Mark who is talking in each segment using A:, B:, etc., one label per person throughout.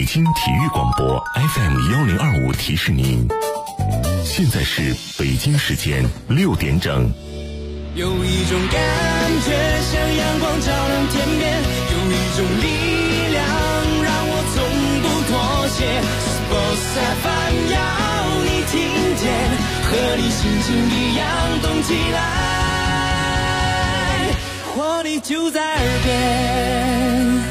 A: 京体育广播 FM1025提示您，现在是北京时间6点整。
B: 有一种感觉像阳光照亮天边，有一种力量让我从不妥协。Sports FM 要你听见，和你心情一样动起来，活力就在耳边。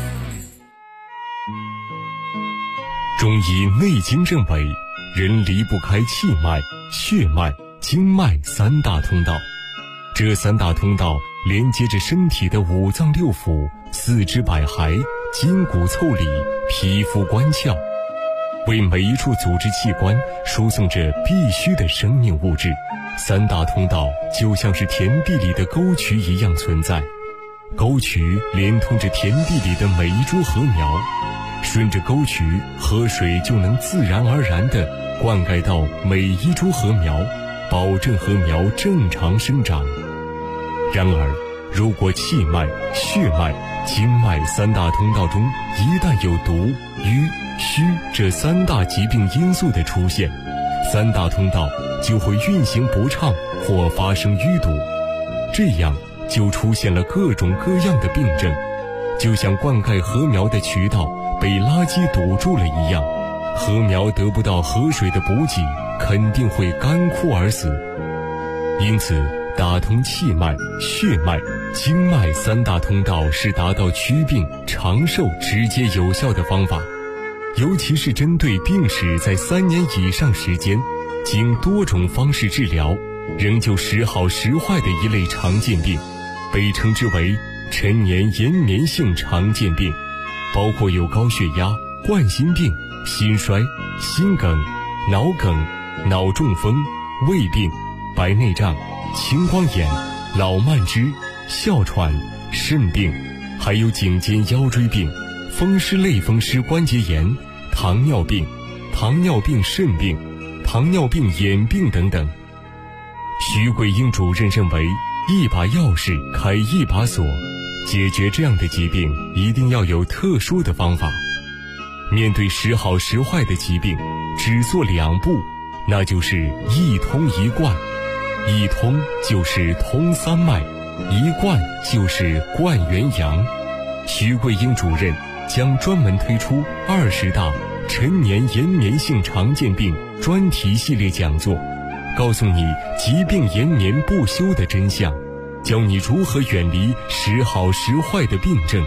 C: 中医内经认为，人离不开气脉、血脉、经脉三大通道。这三大通道连接着身体的五脏六腑、四肢百骸、筋骨腠理、皮肤关窍，为每一处组织器官输送着必须的生命物质。三大通道就像是田地里的沟渠一样存在，沟渠连通着田地里的每一株禾苗，顺着沟渠，河水就能自然而然地灌溉到每一株禾苗，保证禾苗正常生长。然而，如果气脉、血脉、经脉三大通道中一旦有毒、瘀、虚这三大疾病因素的出现，三大通道就会运行不畅或发生淤堵，这样就出现了各种各样的病症，就像灌溉禾苗的渠道被垃圾堵住了一样，禾苗得不到河水的补给，肯定会干枯而死。因此，打通气脉、血脉、经脉三大通道是达到祛病长寿直接有效的方法，尤其是针对病史在3年以上时间，经多种方式治疗仍旧时好时坏的一类常见病，被称之为陈年延绵性常见病，包括有高血压、冠心病、心衰、心梗、脑梗、脑中风、胃病、白内障、青光眼、老慢支、哮喘、肾病，还有颈肩腰椎病、风湿类风湿关节炎、糖尿病、糖尿病肾病、糖尿病眼病等等。徐桂英主任认为，一把钥匙开一把锁，解决这样的疾病一定要有特殊的方法。面对时好时坏的疾病，只做2步，那就是一通一贯。一通就是通三脉，一贯就是贯元阳。徐桂英主任将专门推出20大陈年延绵性常见病专题系列讲座，告诉你疾病延绵不休的真相，教你如何远离时好时坏的病症。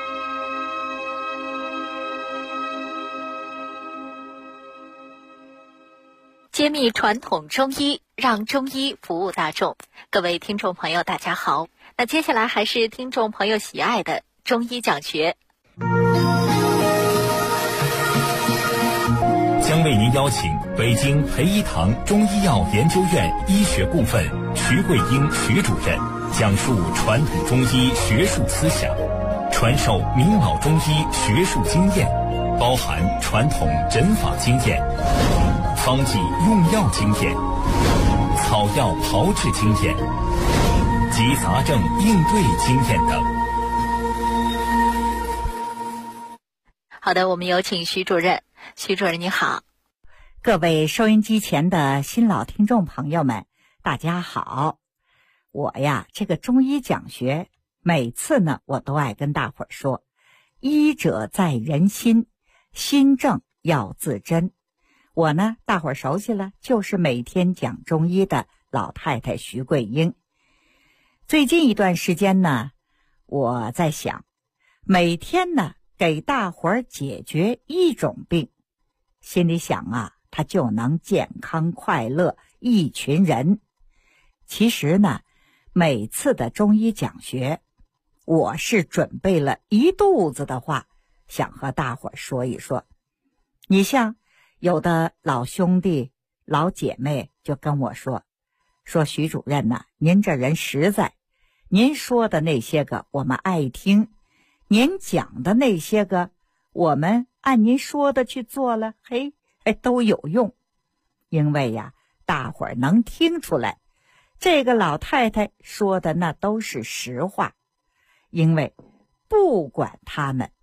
D: 揭秘传统中医，让中医服务大众。各位听众朋友大家好，那接下来还是听众朋友喜爱的中医讲学，
E: 将为您邀请北京培一堂中医药研究院医学部分徐桂英徐主任讲述传统中医学术思想，传授明老中医学术经验，包含传统诊法经验、方剂用药经验、草药炮制经验及杂症应对经验等。
D: 好的，我们有请徐主任。徐主任你好。
F: 各位收音机前的新老听众朋友们，大家好。我呀，这个中医讲学，每次呢，我都爱跟大伙儿说，医者在人心，心正要自珍。我呢，大伙儿熟悉了，就是每天讲中医的老太太徐桂英。最近一段时间呢，我在想，每天呢给大伙儿解决一种病，心里想啊，他就能健康快乐一群人。其实呢，每次的中医讲学，我是准备了一肚子的话，想和大伙儿说一说。你像有的老兄弟、老姐妹就跟我说徐主任呐，您这人实在，您说的那些个我们爱听，您讲的那些个我们按您说的去做了，都有用。因为呀，大伙儿能听出来，这个老太太说的那都是实话。因为不管他们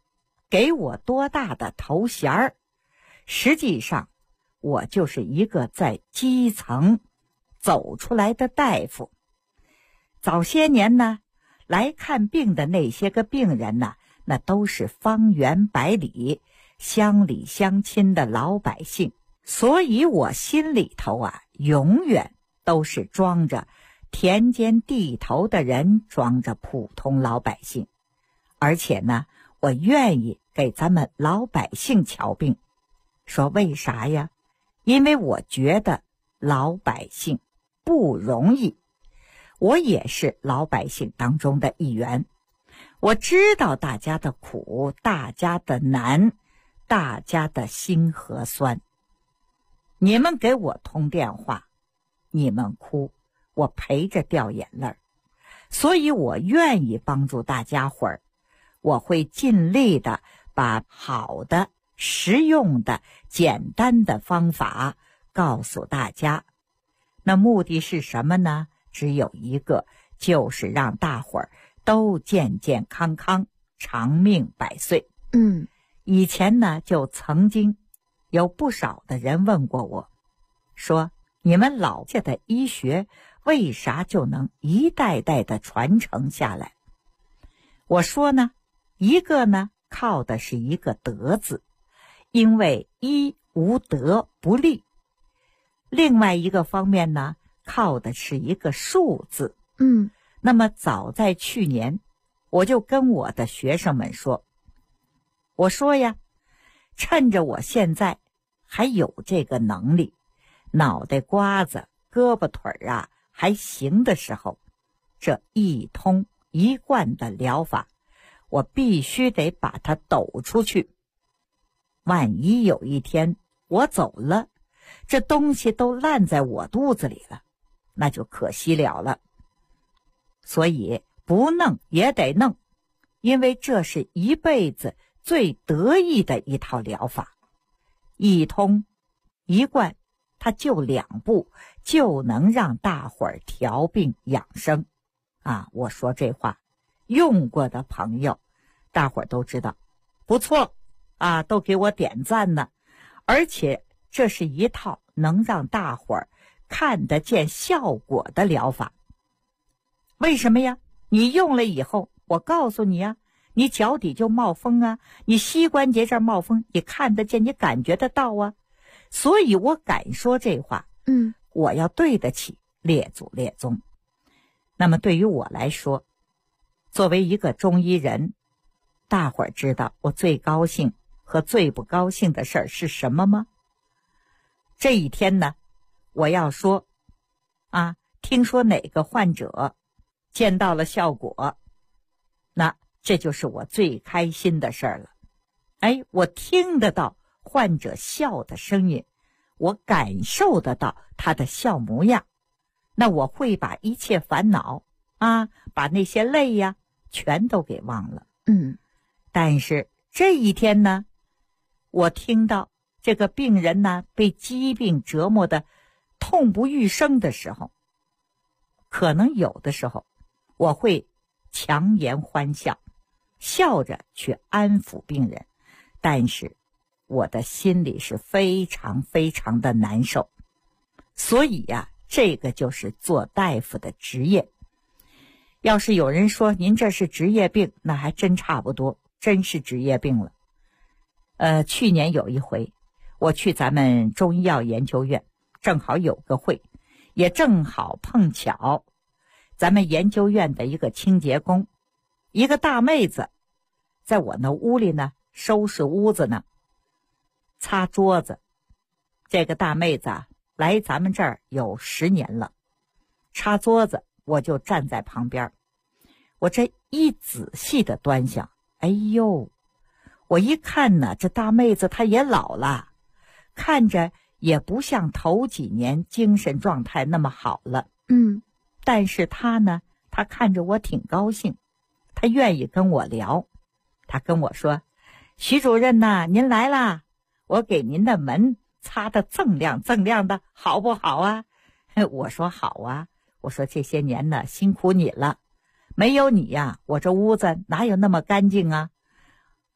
F: 给我多大的头衔儿，实际上我就是一个在基层走出来的大夫。早些年呢，来看病的那些个病人呢，那都是方圆百里乡里乡亲的老百姓，所以我心里头啊，永远都是装着田间地头的人，装着普通老百姓。而且呢，我愿意给咱们老百姓瞧病。说为啥呀？因为我觉得老百姓不容易，我也是老百姓当中的一员，我知道大家的苦，大家的难，大家的心和酸。你们给我通电话，你们哭，我陪着掉眼泪，所以我愿意帮助大家伙儿，我会尽力的把好的、实用的、简单的方法告诉大家。那目的是什么呢？只有一个，就是让大伙儿都健健康康，长命百岁。以前呢，就曾经有不少的人问过我，说你们老家的医学为啥就能一代代的传承下来？我说呢，一个呢靠的是一个德字，因为医无德不立；另外一个方面呢，靠的是一个术字。那么早在去年，我就跟我的学生们说，我说呀，趁着我现在还有这个能力，脑袋瓜子、胳膊腿啊还行的时候，这一通一贯的疗法，我必须得把它抖出去。万一有一天我走了，这东西都烂在我肚子里了，那就可惜了了。所以不弄也得弄，因为这是一辈子最得意的一套疗法。一通一贯，它就2步，就能让大伙儿调病养生啊！我说这话，用过的朋友，大伙儿都知道，不错啊，都给我点赞呢。而且这是一套能让大伙儿看得见效果的疗法。为什么呀？你用了以后，我告诉你呀，你脚底就冒风啊，你膝关节这儿冒风，你看得见，你感觉得到啊。所以我敢说这话，我要对得起列祖列宗。那么对于我来说，作为一个中医人，大伙儿知道我最高兴和最不高兴的事儿是什么吗？这一天呢，我要说啊，听说哪个患者见到了效果，那这就是我最开心的事儿了。哎，我听得到患者笑的声音，我感受得到他的笑模样，那我会把一切烦恼啊，把那些累呀，全都给忘了。但是这一天呢，我听到这个病人呢被疾病折磨的痛不欲生的时候，可能有的时候我会强颜欢笑，笑着去安抚病人，但是我的心里是非常非常的难受。所以呀，这个就是做大夫的职业。要是有人说您这是职业病，那还真差不多，真是职业病了。去年有一回，我去咱们中医药研究院，正好有个会，也正好碰巧咱们研究院的一个清洁工，一个大妹子，在我那屋里呢收拾屋子呢，擦桌子。这个大妹子啊，来咱们这儿有10年了，擦桌子我就站在旁边，我这一仔细的端详，哎呦，我一看呢，这大妹子她也老了，看着也不像头几年精神状态那么好了。但是她呢，她看着我挺高兴，她愿意跟我聊。她跟我说，徐主任呐，您来啦，我给您的门擦得锃亮锃亮的，好不好啊？我说好啊，我说这些年呢辛苦你了，没有你呀，我这屋子哪有那么干净啊？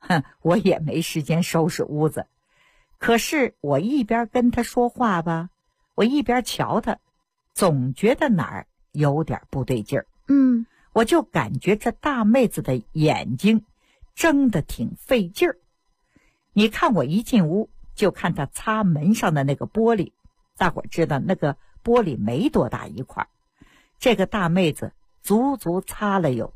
F: 我也没时间收拾屋子。可是我一边跟他说话吧，我一边瞧他，总觉得哪儿有点不对劲儿。我就感觉这大妹子的眼睛睁得挺费劲儿。你看我一进屋就看她擦门上的那个玻璃，大伙儿知道那个玻璃没多大一块，这个大妹子足足擦了有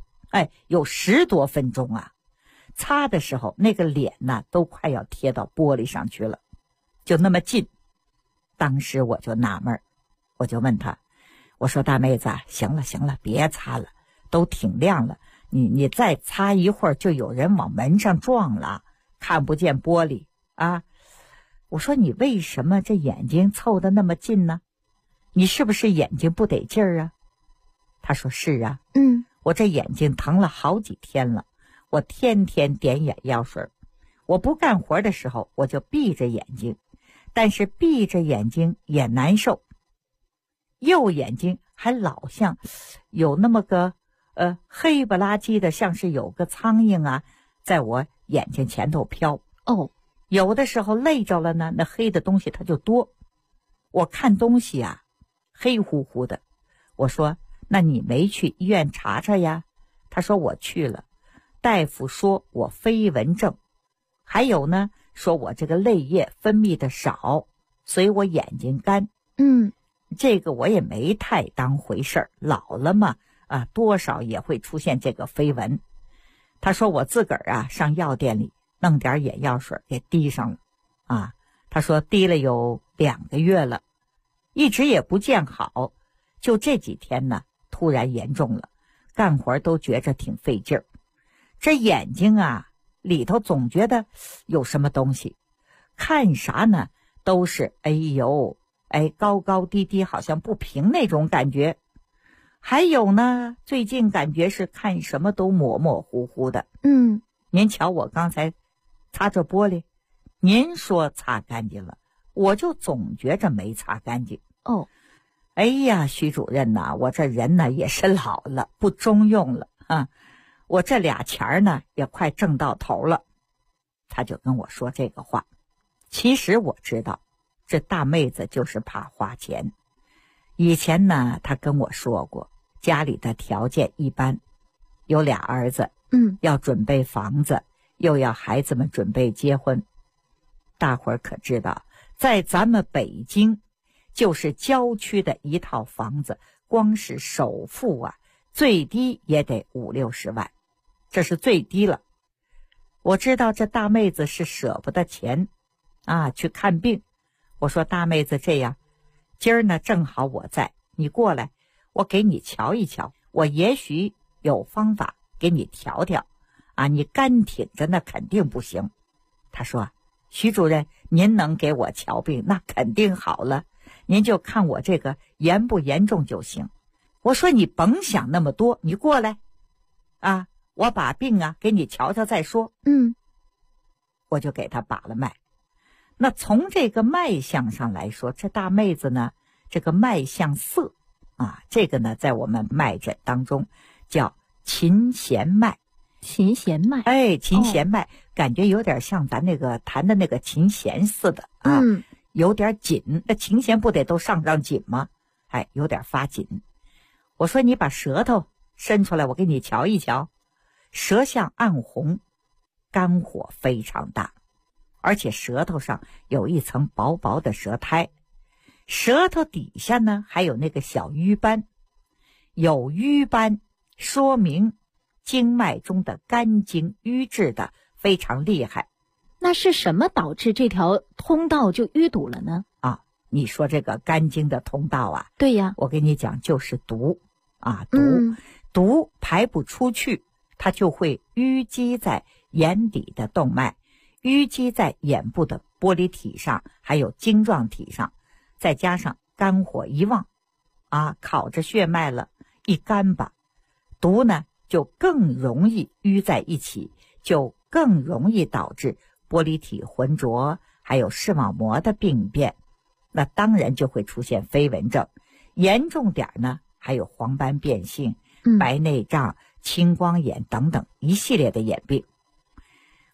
F: 10多分钟啊。擦的时候那个脸呢都快要贴到玻璃上去了，就那么近。当时我就纳闷，我就问她，我说大妹子，行了，别擦了，都挺亮了，你再擦一会儿就有人往门上撞了，看不见玻璃啊。我说你为什么这眼睛凑得那么近呢？你是不是眼睛不得劲儿啊？她说是啊，我这眼睛疼了好几天了，我天天点眼药水，我不干活的时候我就闭着眼睛，但是闭着眼睛也难受，右眼睛还老像有那么个黑不拉几的，像是有个苍蝇啊在我眼睛前头飘。有的时候累着了呢，那黑的东西它就多，我看东西啊黑乎乎的。我说那你没去医院查查呀？他说我去了，大夫说我飞蚊症，还有呢说我这个泪液分泌的少，所以我眼睛干。这个我也没太当回事儿，老了嘛多少也会出现这个飞蚊。他说我自个儿上药店里弄点眼药水给滴上了他说滴了有2个月了，一直也不见好，就这几天呢突然严重了，干活都觉着挺费劲儿。这眼睛里头总觉得有什么东西，看啥呢都是高高低低，好像不平那种感觉。还有呢，最近感觉是看什么都模模糊糊的。您瞧我刚才擦这玻璃，您说擦干净了，我就总觉着没擦干净。哎呀，徐主任呐，我这人呢也是老了，不中用了我这俩钱呢也快挣到头了。他就跟我说这个话。其实我知道这大妹子就是怕花钱。以前呢她跟我说过，家里的条件一般，有俩儿子，要准备房子，又要孩子们准备结婚。大伙儿可知道，在咱们北京就是郊区的一套房子，光是首付最低也得50-60万，这是最低了。我知道这大妹子是舍不得钱去看病。我说大妹子这样，今儿呢正好我在，你过来，我给你瞧一瞧，我也许有方法给你调调你干挺着那肯定不行。他说徐主任，您能给我瞧病那肯定好了，您就看我这个严不严重就行。我说你甭想那么多，你过来我把病给你瞧瞧再说。我就给他把了脉。那从这个脉象上来说，这大妹子呢，这个脉象涩这个呢在我们脉诊当中叫琴弦脉。
D: 琴弦脉，
F: 琴弦脉感觉有点像咱那个弹的那个琴弦似的有点紧，那琴弦不得都上紧吗？有点发紧。我说你把舌头伸出来，我给你瞧一瞧。舌象暗红，肝火非常大，而且舌头上有一层薄薄的舌苔，舌头底下呢还有那个小瘀斑。有瘀斑说明经脉中的肝经瘀滞的非常厉害。
D: 那是什么导致这条通道就淤堵了呢？
F: 你说这个肝经的通道
D: 对呀，
F: 我跟你讲就是毒毒排不出去，它就会淤积在眼底的动脉，淤积在眼部的玻璃体上，还有晶状体上，再加上肝火一旺烤着血脉了，一干吧，毒呢就更容易淤在一起，就更容易导致玻璃体浑浊，还有视网膜的病变。那当然就会出现飞蚊症，严重点呢还有黄斑变性、白内障、青光眼等等一系列的眼病。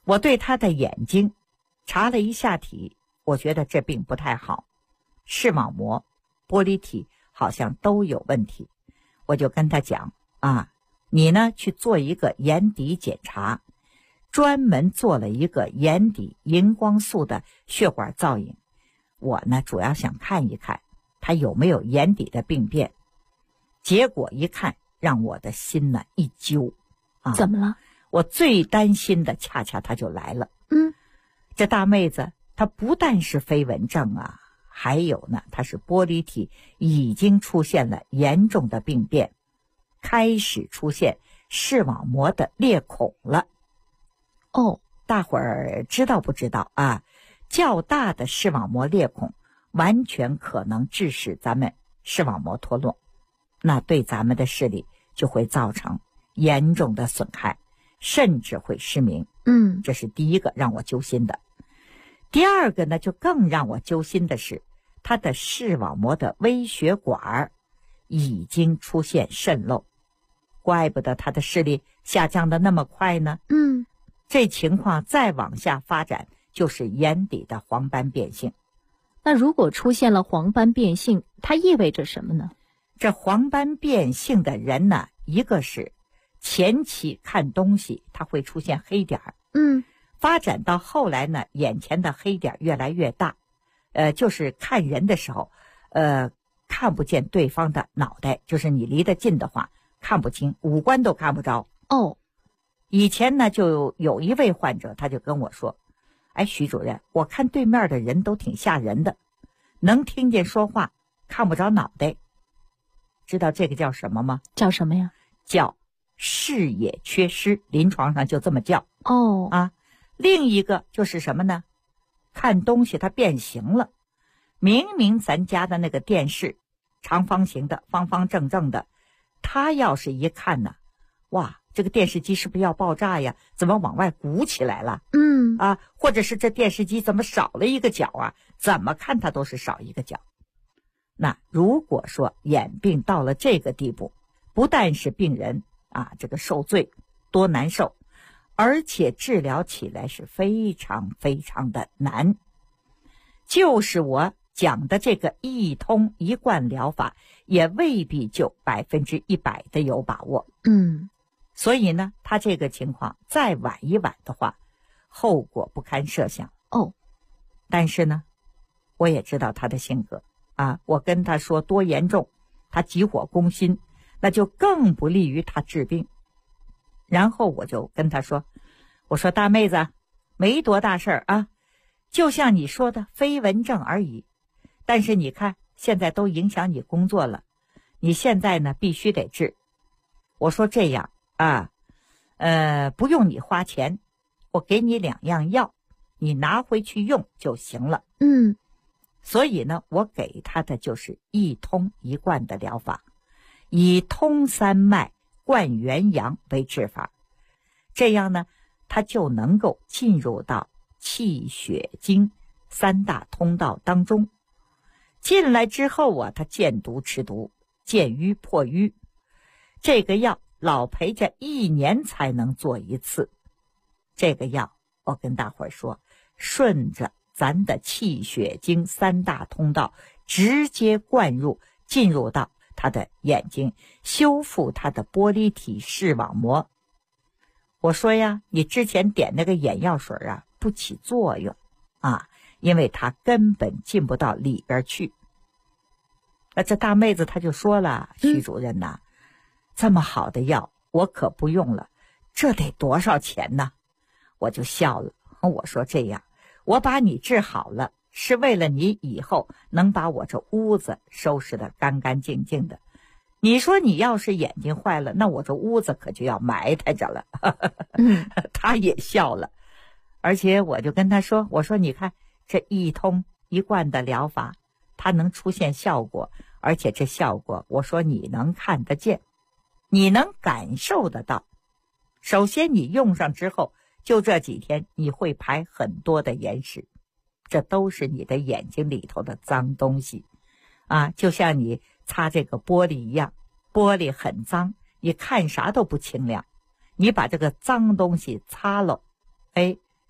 F: 我对他的眼睛查了一下体，我觉得这病不太好，视网膜、玻璃体好像都有问题。我就跟他讲你呢去做一个眼底检查，专门做了一个眼底荧光素的血管造影。我呢主要想看一看他有没有眼底的病变。结果一看，让我的心呢一揪
D: 怎么了？
F: 我最担心的恰恰他就来了。这大妹子她不但是飞蚊症还有呢，她是玻璃体已经出现了严重的病变，开始出现视网膜的裂孔了。大伙儿知道不知道较大的视网膜裂孔完全可能致使咱们视网膜脱落，那对咱们的视力就会造成严重的损害，甚至会失明。这是第一个让我揪心的。第二个呢，就更让我揪心的是，他的视网膜的微血管已经出现渗漏，怪不得他的视力下降的那么快呢。这情况再往下发展，就是眼底的黄斑变性。
D: 那如果出现了黄斑变性，它意味着什么呢？
F: 这黄斑变性的人呢，一个是前期看东西它会出现黑点儿，发展到后来呢，眼前的黑点越来越大，就是看人的时候，看不见对方的脑袋，就是你离得近的话看不清，五官都看不着。以前呢，就有一位患者，他就跟我说：“徐主任，我看对面的人都挺吓人的，能听见说话，看不着脑袋。”知道这个叫什么吗？
D: 叫什么呀？
F: 叫视野缺失，临床上就这么叫。另一个就是什么呢？看东西它变形了，明明咱家的那个电视长方形的，方方正正的，他要是一看呢，哇，这个电视机是不是要爆炸呀？怎么往外鼓起来了？或者是这电视机怎么少了一个角怎么看它都是少一个角。那如果说眼病到了这个地步，不但是病人这个受罪多难受，而且治疗起来是非常非常的难。就是我讲的这个一通一贯疗法，也未必就100%的有把握。所以呢，他这个情况再晚一晚的话，后果不堪设想。但是呢，我也知道他的性格我跟他说多严重，他急火攻心，那就更不利于他治病。然后我就跟他说，我说大妹子，没多大事儿就像你说的飞蚊症而已，但是你看现在都影响你工作了，你现在呢必须得治。我说这样不用你花钱，我给你2样药，你拿回去用就行了。所以呢，我给他的就是一通一贯的疗法，以通三脉贯元阳为治法，这样呢，他就能够进入到气血经3大通道当中。进来之后他见毒吃毒，见瘀破瘀。这个药老陪着1年才能做一次。这个药我跟大伙儿说，顺着咱的气血经3大通道直接灌入，进入到他的眼睛，修复他的玻璃体视网膜。我说呀，你之前点那个眼药水不起作用因为它根本进不到里边去。那这大妹子她就说了，徐主任这么好的药我可不用了，这得多少钱呢？我就笑了，我说这样，我把你治好了，是为了你以后能把我这屋子收拾得干干净净的。你说你要是眼睛坏了，那我这屋子可就要埋汰着了。他也笑了，而且我就跟他说，我说你看这一通一贯的疗法，它能出现效果，而且这效果我说你能看得见，你能感受得到。首先你用上之后，就这几天你会排很多的眼屎，这都是你的眼睛里头的脏东西就像你擦这个玻璃一样，玻璃很脏，你看啥都不清亮，你把这个脏东西擦了，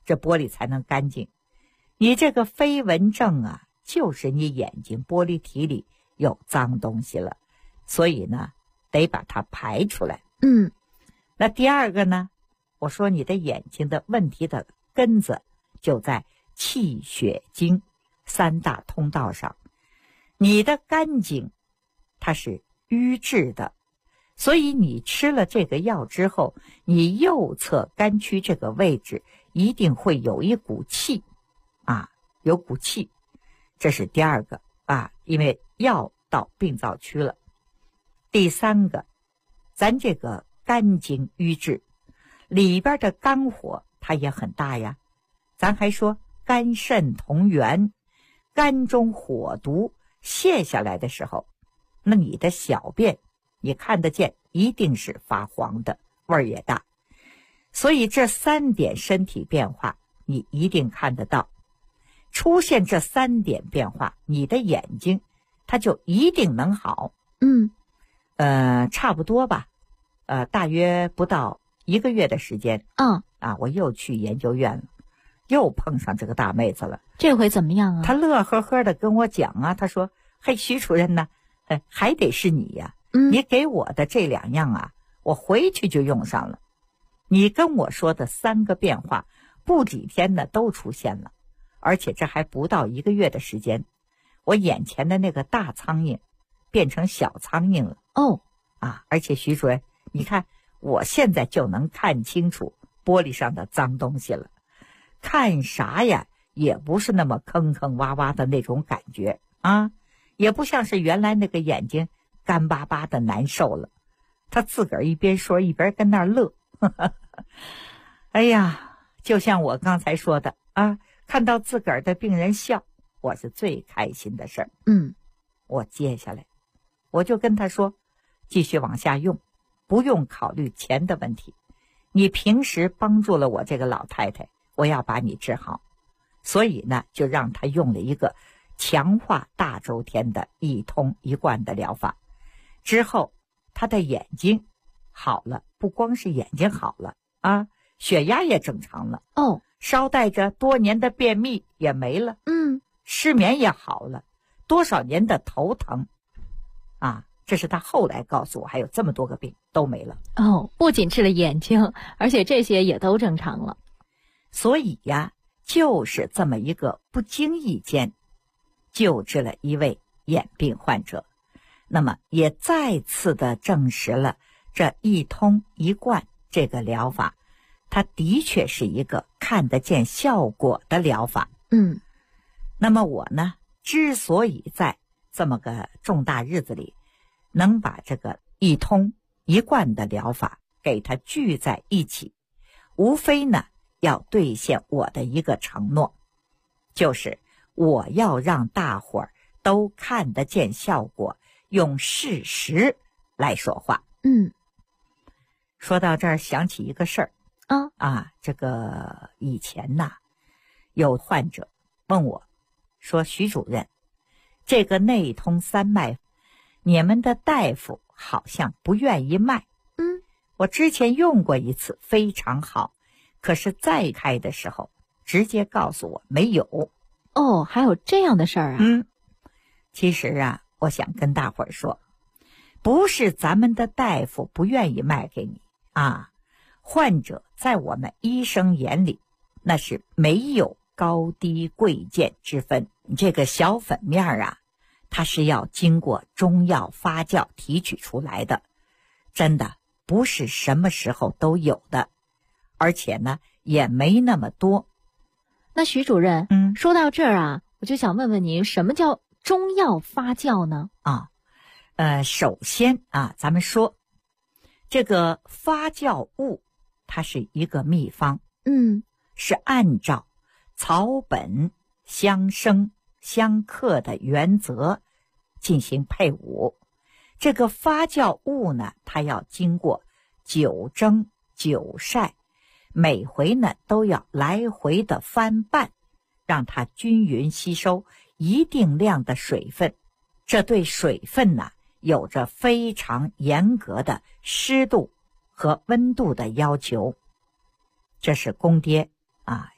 F: 这玻璃才能干净。你这个飞蚊症啊，就是你眼睛玻璃体里有脏东西了，所以呢，得把它排出来。那第二个呢，我说你的眼睛的问题的根子就在气血经三大通道上。你的肝经它是瘀滞的，所以你吃了这个药之后，你右侧肝区这个位置一定会有一股气啊，有股气，这是第二个啊，因为药到病灶区了。第三个，咱这个肝经瘀滞，里边的肝火它也很大呀。咱还说肝肾同源，肝中火毒泄下来的时候，那你的小便你看得见，一定是发黄的，味儿也大。所以这3点身体变化你一定看得到。出现这3点变化，你的眼睛它就一定能好。差不多吧，大约不到1个月的时间。我又去研究院了，又碰上这个大妹子了。
D: 这回怎么样啊？
F: 她乐呵呵的跟我讲啊，她说：“嘿，徐主任呢？还得是你呀，你给我的这2样啊，我回去就用上了。你跟我说的3个变化，不几天呢都出现了，而且这还不到1个月的时间，我眼前的那个大苍蝇变成小苍蝇了。而且徐主任，你看我现在就能看清楚玻璃上的脏东西了，看啥呀也不是那么坑坑洼洼的那种感觉啊，也不像是原来那个眼睛干巴巴的难受了。”他自个儿一边说一边跟那儿乐。哎呀，就像我刚才说的啊，看到自个儿的病人笑，我是最开心的事儿。我接下来我就跟他说，继续往下用，不用考虑钱的问题。你平时帮助了我这个老太太，我要把你治好。所以呢，就让他用了一个强化大周天的一通一贯的疗法。之后他的眼睛好了，不光是眼睛好了啊，血压也正常了。捎带着多年的便秘也没了。失眠也好了，多少年的头疼啊，这是他后来告诉我，还有这么多个病都没了。
D: 不仅治了眼睛，而且这些也都正常了。
F: 所以呀，就是这么一个不经意间救治了一位眼病患者，那么也再次的证实了这一通一贯这个疗法，它的确是一个看得见效果的疗法。那么我呢，之所以在这么个重大日子里能把这个一通一贯的疗法给它聚在一起，无非呢要兑现我的一个承诺，就是我要让大伙儿都看得见效果，用事实来说话。说到这儿想起一个事儿这个以前呐，有患者问我说，徐主任，这个内通三脉你们的大夫好像不愿意卖。我之前用过一次非常好，可是再开的时候直接告诉我没有。
D: 还有这样的事儿啊？
F: 其实啊，我想跟大伙儿说，不是咱们的大夫不愿意卖给你啊，患者在我们医生眼里那是没有高低贵贱之分。这个小粉面啊，它是要经过中药发酵提取出来的，真的不是什么时候都有的，而且呢也没那么多。
D: 那徐主任，说到这儿啊，我就想问问您，什么叫中药发酵呢？
F: 首先啊，咱们说这个发酵物，它是一个秘方，是按照草本相生相克的原则进行配伍。这个发酵物呢，它要经过久蒸久晒，每回呢都要来回的翻拌，让它均匀吸收一定量的水分。这对水分呢有着非常严格的湿度和温度的要求。这是公爹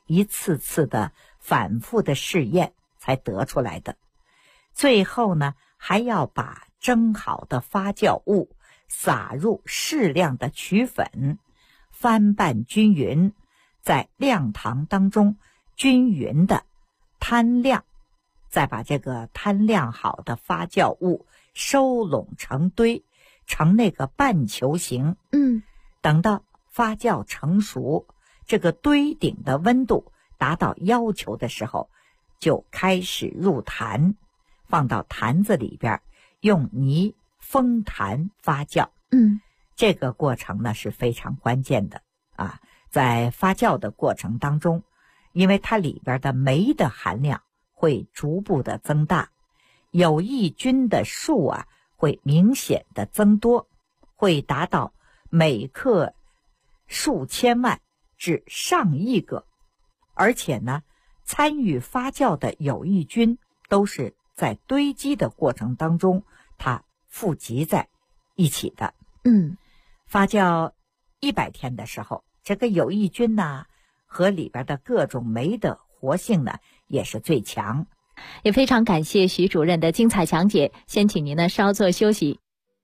F: 一次次的反复的试验才得出来的。最后呢，还要把蒸好的发酵物撒入适量的曲粉，翻拌均匀，在晾堂当中均匀的摊晾，再把这个摊晾好的发酵物收拢成堆，成那个半球形。等到发酵成熟，这个堆顶的温度达到要求的时候，就开始入坛，放到坛子里边，用泥封坛发酵。这个过程呢是非常关键的啊。在发酵的过程当中，因为它里边的酶的含量会逐步的增大，有益菌的数啊会明显的增多，会达到每克数千万至上亿个。而且呢，参与发酵的有益菌都是在堆积的过程当中它富集在一起的。发酵100天的时候，这个有益菌呢和里边的各种酶的活性呢也是最强。
D: 也非常感谢徐主任的精彩讲解，先请您呢稍作休息。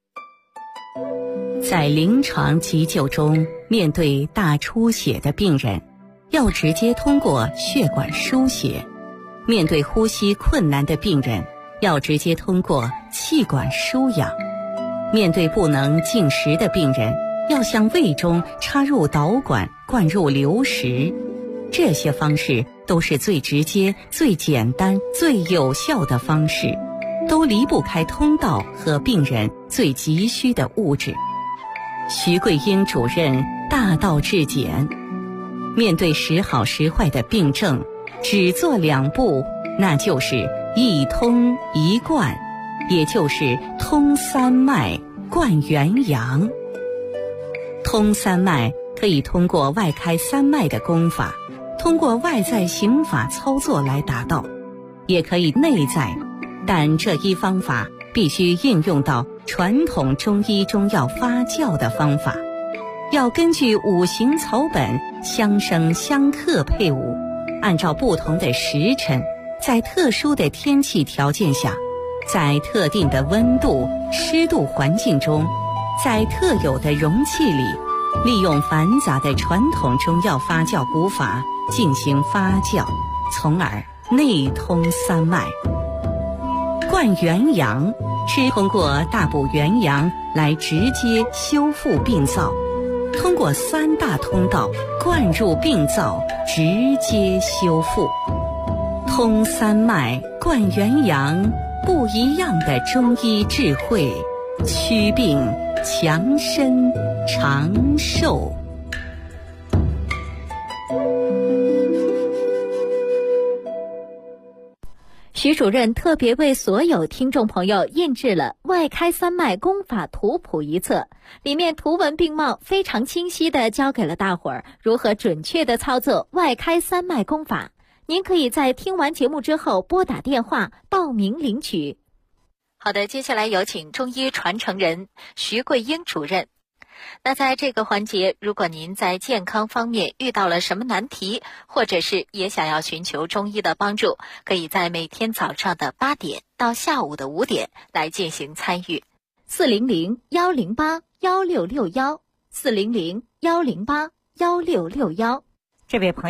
G: 在临床急救中，面对大出血的病人，要直接通过血管输血；面对呼吸困难的病人，要直接通过气管输氧；面对不能进食的病人，要向胃中插入导管灌入流食。这些方式都是最直接、最简单、最有效的方式，都离不开通道和病人最急需的物质。徐桂英主任大道至简，面对时好时坏的病症，只做2步，那就是一通一灌，也就是通三脉灌元阳。通三脉可以通过外开三脉的功法，通过外在刑法操作来达到，也可以内在，但这一方法必须应用到传统中医中药发酵的方法，要根据五行草本相生相克配伍，按照不同的时辰，在特殊的天气条件下，在特定的温度、湿度环境中，在特有的容器里，利用繁杂的传统中药发酵古法进行发酵，从而内通三脉。灌元阳是通过大补元阳来直接修复病灶，通过3大通道灌入病灶，直接修复。通三脉灌元阳，不一样的中医智慧，祛病强身长寿。
D: 徐主任特别为所有听众朋友印制了《外开三脉功法图谱》一册，里面图文并茂，非常清晰地教给了大伙儿如何准确地操作外开三脉功法。您可以在听完节目之后拨打电话报名领取。好的，接下来有请中医传承人徐桂英主任。那在这个环节，如果您在健康方面遇到了什么难题，或者是也想要寻求中医的帮助，可以在每天早上的8点到下午的5点来进行参与。400-108-1661 400-108-1661。
F: 这位朋友